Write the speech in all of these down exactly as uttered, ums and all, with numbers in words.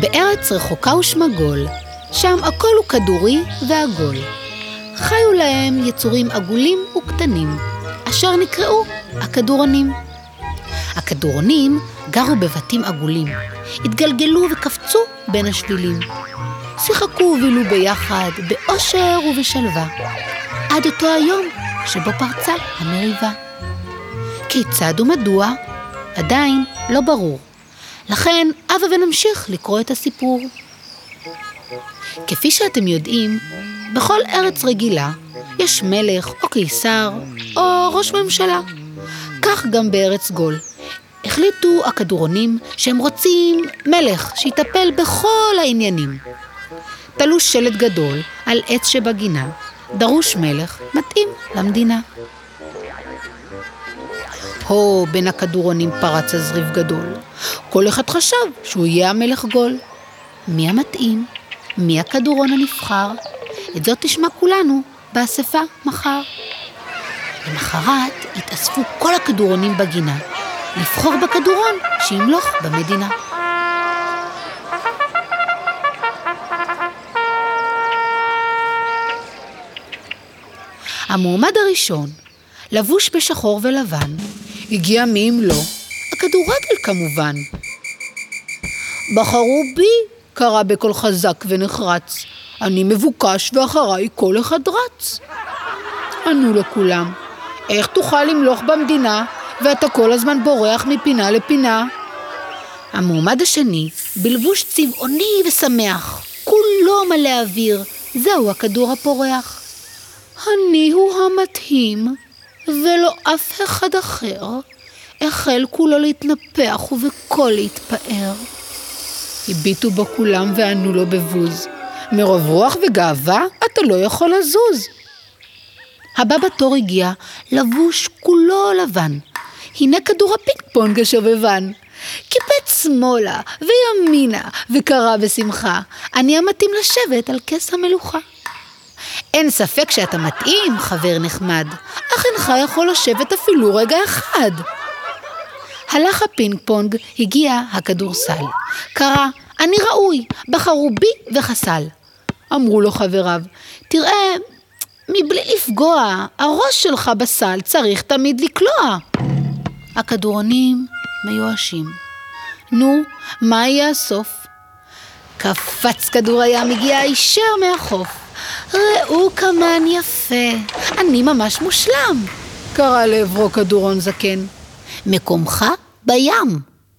בארץ רחוקה ושמגול, שם הכל הוא כדורי ועגול. חיו להם יצורים עגולים וקטנים, אשר נקראו הכדורונים. הכדורונים גרו בבתים עגולים, התגלגלו וקפצו בין השבילים. שיחקו ובילו ביחד, באושר ובשלווה, עד אותו היום שבו פרצה המריבה. כיצד ומדוע? עדיין לא ברור. לכן הבה ונמשיך לקרוא את הסיפור. כפי שאתם יודעים, בכל ארץ רגילה יש מלך או קיסר או ראש ממשלה. כך גם בארץ גול. החליטו הכדורונים שהם רוצים מלך שיטפל בכל העניינים. תלו שלט גדול על עץ שבגינה, דרוש מלך מתאים למדינה. הו, בין הכדורונים פרץ הזריב גדול. כל אחד חשב שהוא יהיה המלך גול. מי המתאים? מי הכדורון הנבחר? את זאת תשמע כולנו באספה מחר. למחרת התאספו כל הכדורונים בגינה, לבחור בכדורון שימלוך במדינה. המועמד הראשון, לבוש בשחור ולבן, הגיע מי אם לא, הכדורגל כמובן. בחרו בי, קרא בקול חזק ונחרץ, אני מבוקש ואחריי כל אחד רץ. ענו לו כולם, איך תוכל למלוך במדינה ואתה כל הזמן בורח מפינה לפינה? המועמד השני, בלבוש צבעוני ושמח, כולו מלא אוויר, זהו הכדור הפורח. אני הוא המתאים, ולא אף אחד אחר, החל כולו להתנפח ובקול להתפאר. הביטו בו כולם וענו לו בבוז, מרוב רוח וגאווה אתה לא יכול לזוז. הבא בתור הגיע, לבוש כולו לבן. הנה כדור הפינג פונג השובבן. קיפץ שמאלה וימינה וקרא בשמחה, אני המתאים לשבת על כס המלוכה. אין ספק שאתה מתאים, חבר נחמד, אך אינך יכול לשבת אפילו רגע אחד. הלך הפינג פונג, הגיע הכדורסל. קרא, אני ראוי, בחרו בי וחסל. אמרו לו חבריו, תראה, מבלי לפגוע, הראש שלך בסל צריך תמיד לקלוע. הכדורונים מיואשים. נו, מה יהיה הסוף? קפץ כדור הים, הגיע הישר מהחוף. ראו כמה אני יפה, אני ממש מושלם. קרא לעברו כדורון זקן, מקומך בים.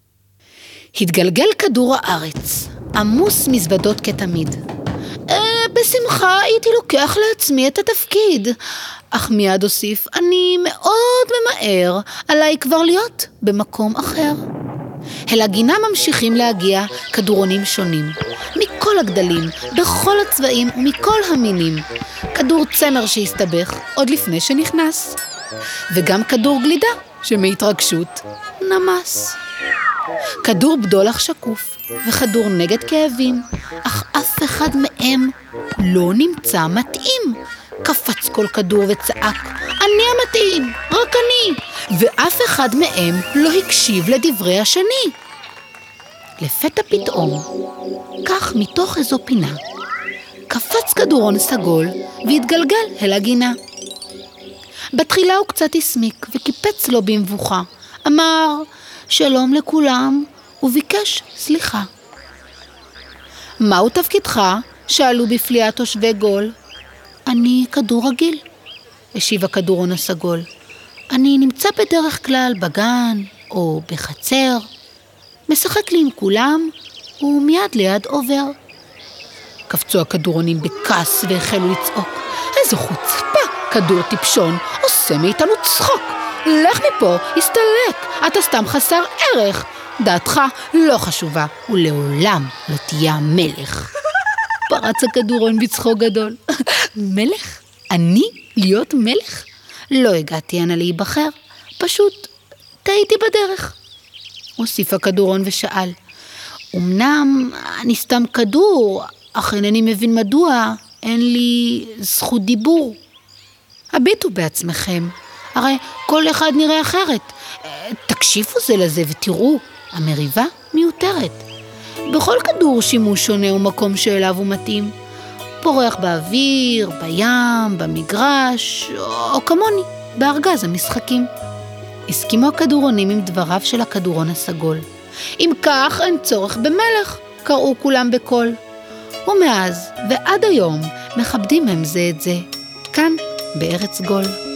התגלגל כדור הארץ, עמוס מזוודות כתמיד. אה, בשמחה הייתי לוקח לעצמי את התפקיד, אך מיד הוסיף, אני מאוד ממהר, עליי כבר להיות במקום אחר. אל הגינה ממשיכים להגיע כדורונים שונים, מכל הגדלים, בכל הצבעים ומכל המינים. כדור צמר שהסתבך עוד לפני שנכנס, וגם כדור גלידה שמהתרגשות נמס. כדור בדולח שקוף וכדור נגד כאבים, אך אף אחד מהם לא נמצא מתאים. קפץ כל כדור וצעק, אני המתאים, רק אני, ואף אחד מהם לא הקשיב לדברי השני. לפתע פתאום, כך מתוך איזו פינה, קפץ כדורון סגול והתגלגל אל הגינה. בתחילה הוא קצת הסמיק וקיפץ לו במבוכה, אמר שלום לכולם וביקש סליחה. מהו תפקידך? שאלו בפליאה תושבי גול. אני כדור רגיל, השיב הכדורון הסגול. אני נמצא בדרך כלל בגן או בחצר, משחק לי עם כולם ומיד ליד עובר. קפצו הכדורונים בכעס והחלו לצעוק, איזו חוצפה, כדור טיפשון, עושה מאיתנו צחוק. לך מפה, הסתלק, אתה סתם חסר ערך. דעתך לא חשובה, ולעולם לא תהיה המלך. פרץ הכדורון בצחוק גדול. מלך? אני? להיות מלך? לא הגעתי הנה להיבחר, פשוט טעיתי בדרך. הוסיף הכדורון ושאל, אמנם אני סתם כדור, אך אינני מבין מדוע אין לי זכות דיבור. הביטו בעצמכם, הרי כל אחד נראה אחרת. תקשיבו זה לזה ותראו, המריבה מיותרת. בכל כדור שימוש שונה ומקום שאליו הוא מתאים. פורח באוויר, בים, במגרש, או כמוני, בארגז המשחקים. הסכימו הכדורונים עם דבריו של הכדורון הסגול. אם כך אין צורך במלך, קראו כולם בקול. ומאז ועד היום מכבדים הם זה את זה, כאן בארץ גול.